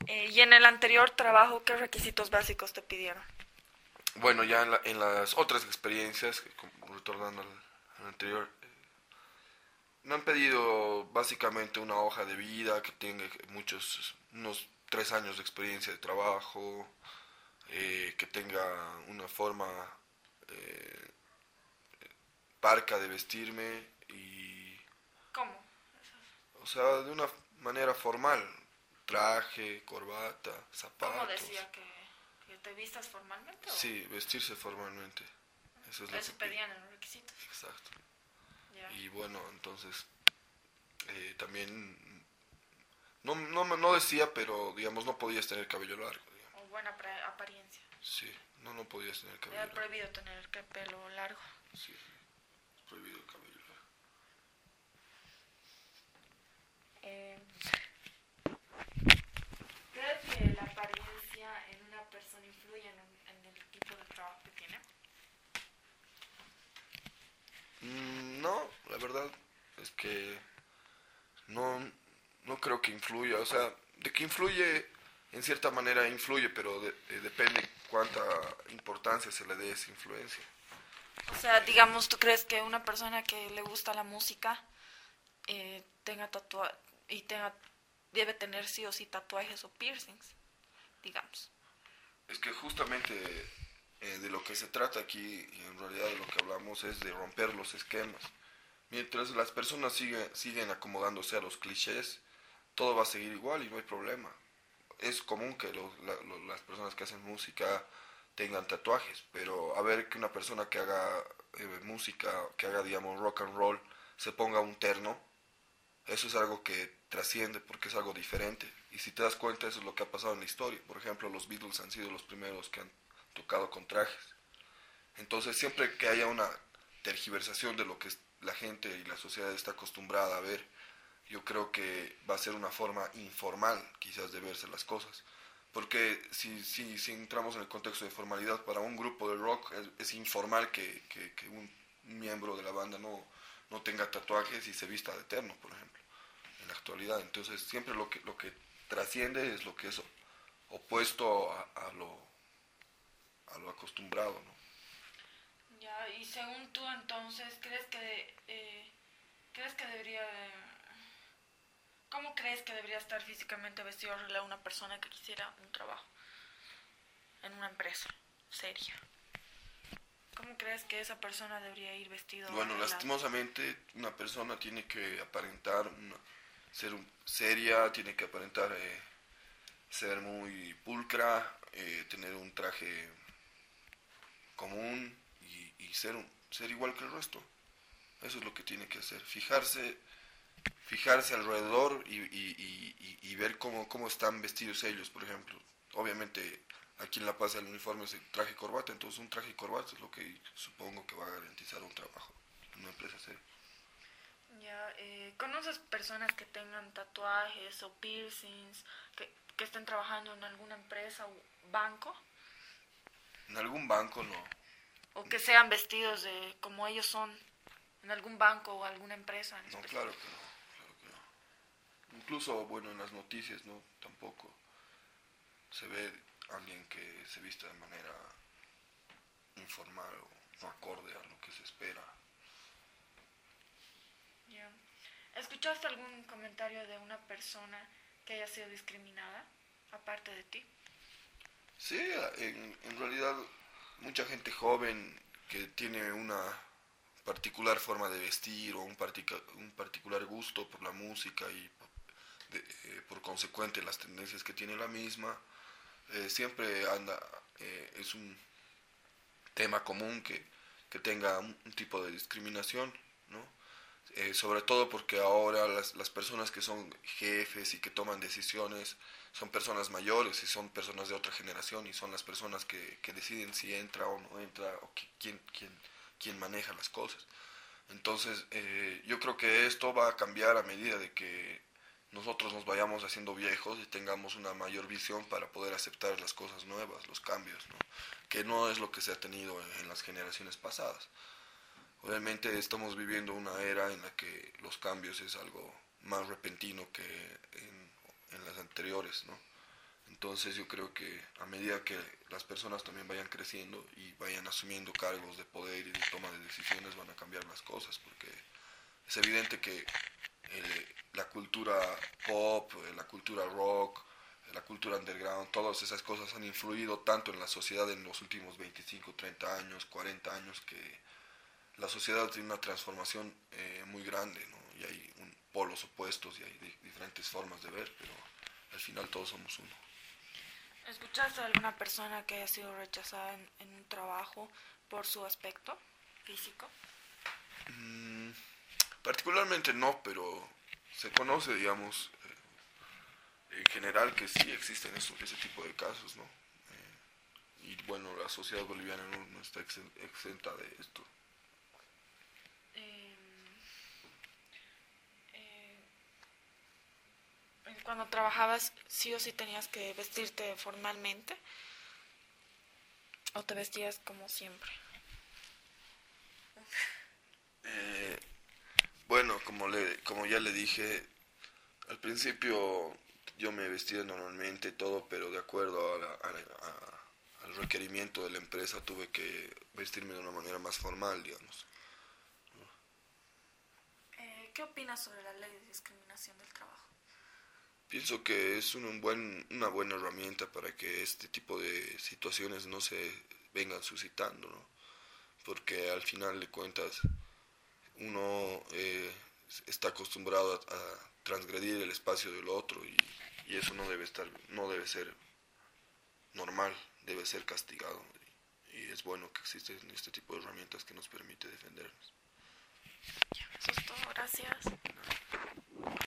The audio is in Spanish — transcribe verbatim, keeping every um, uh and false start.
Eh, y en el anterior trabajo, ¿qué requisitos básicos te pidieron? Bueno, ya en, la- en las otras experiencias, que como retornando al, al anterior, me han pedido básicamente una hoja de vida que tenga muchos, unos tres años de experiencia de trabajo, eh, que tenga una forma eh, parca de vestirme y, ¿Cómo? o sea, de una manera formal, traje, corbata, ¿Cómo zapatos. decía que, que te vistas formalmente o Sí, vestirse formalmente. Eso es lo que eso pide. pedían en los requisitos? Exacto. Ya. Y bueno, entonces eh, también no, no, no decía, pero digamos no podías tener cabello largo, digamos. O buena pre- apariencia. Sí, no, no podías tener cabello Era largo. prohibido tener el pelo largo. Sí, es prohibido el cabello largo. Eh, ¿Crees que la apariencia en una persona influye en, un- en el tipo de trabajo que tiene? Mm, no, la verdad es que no, no creo que influya. O sea, de que influye, en cierta manera influye, pero de- eh, depende cuánta importancia se le dé a esa influencia. O sea, digamos, ¿tú crees que una persona que le gusta la música eh, tenga tatuajes y tenga debe tener sí o sí tatuajes o piercings, digamos? Es que justamente eh, de lo que se trata aquí, y en realidad de lo que hablamos, es de romper los esquemas. Mientras las personas siguen, siguen acomodándose a los clichés, todo va a seguir igual y no hay problema. Es común que lo- la- lo- las personas que hacen música tengan tatuajes, pero a ver que una persona que haga eh, música, que haga, digamos, rock and roll, se ponga un terno, eso es algo que trasciende porque es algo diferente. Y si te das cuenta, eso es lo que ha pasado en la historia. Por ejemplo, los Beatles han sido los primeros que han tocado con trajes. Entonces, siempre que haya una tergiversación de lo que la gente y la sociedad está acostumbrada a ver, yo creo que va a ser una forma informal, quizás, de verse las cosas. Porque si, si, si entramos en el contexto de formalidad, para un grupo de rock es, es informal que, que, que un miembro de la banda no, no tenga tatuajes y se vista de eterno, por ejemplo, en la actualidad. Entonces, siempre lo que, lo que trasciende es lo que es opuesto a, a, lo, a lo acostumbrado, ¿no? Ya, y según tú entonces, ¿crees que eh, crees que debería de- ¿cómo crees que debería estar físicamente vestido arreglado una persona que quisiera un trabajo en una empresa seria? ¿Cómo crees que esa persona debería ir vestido Bueno, arreglado? lastimosamente una persona tiene que aparentar una, ser un, seria, tiene que aparentar eh, ser muy pulcra, eh, tener un traje común y, y ser, un, ser igual que el resto. Eso es lo que tiene que hacer, fijarse, fijarse alrededor y, y, y, y ver cómo, cómo están vestidos ellos, por ejemplo. Obviamente aquí en La Paz el uniforme es el traje y corbata, entonces un traje y corbata es lo que supongo que va a garantizar un trabajo en una empresa seria. Ya, eh, ¿conoces personas que tengan tatuajes o piercings, que, que estén trabajando en alguna empresa o banco? En algún banco no. ¿O que sean vestidos de como ellos son en algún banco o alguna empresa en No, claro específico? que no, claro que no. Incluso, bueno, en las noticias, ¿no? Tampoco se ve alguien que se vista de manera informal o no acorde a lo que se espera. Ya. ¿Escuchaste algún comentario de una persona que haya sido discriminada, aparte de ti? Sí, en, en realidad mucha gente joven que tiene una particular forma de vestir o un, partica, un particular gusto por la música y de, eh, por consecuente las tendencias que tiene la misma, eh, siempre anda, eh, es un tema común que, que tenga un, un tipo de discriminación, ¿no? Eh, sobre todo porque ahora las, las personas que son jefes y que toman decisiones son personas mayores y son personas de otra generación y son las personas que, que deciden si entra o no entra o que, quién, quién, quién maneja las cosas. Entonces eh, yo creo que esto va a cambiar a medida de que nosotros nos vayamos haciendo viejos y tengamos una mayor visión para poder aceptar las cosas nuevas, los cambios, ¿no? Que no es lo que se ha tenido en, en las generaciones pasadas. Obviamente estamos viviendo una era en la que los cambios es algo más repentino que en, en las anteriores, ¿no? Entonces yo creo que a medida que las personas también vayan creciendo y vayan asumiendo cargos de poder y de toma de decisiones, van a cambiar las cosas, porque es evidente que eh, la cultura pop, eh, la cultura rock, eh, la cultura underground, todas esas cosas han influido tanto en la sociedad en los últimos veinticinco, treinta años, cuarenta años, que la sociedad tiene una transformación eh, muy grande, ¿no? Y hay un, polos opuestos y hay di- diferentes formas de ver, pero al final todos somos uno. ¿Escuchaste a alguna persona que haya sido rechazada en, en un trabajo por su aspecto físico? Mm, particularmente no, pero se conoce, digamos, eh, en general que sí existen eso- ese tipo de casos, ¿no? Eh, y bueno, la sociedad boliviana no, no está exen- exenta de esto. Eh, eh, Cuando trabajabas, sí o sí tenías que vestirte formalmente o te vestías como siempre. Eh, bueno, como, le, como ya le dije, al principio yo me vestía normalmente y todo, pero de acuerdo a la- a la- a- al requerimiento de la empresa tuve que vestirme de una manera más formal, digamos. Eh, ¿Qué opinas sobre la ley de discriminación del trabajo? Pienso que es un buen, una buena herramienta para que este tipo de situaciones no se vengan suscitando, ¿no? Porque al final de cuentas uno eh, está acostumbrado a, a transgredir el espacio del otro y, y eso no debe estar, no debe ser normal, debe ser castigado. Y, y es bueno que existen este tipo de herramientas que nos permite defendernos. Eso es todo, gracias.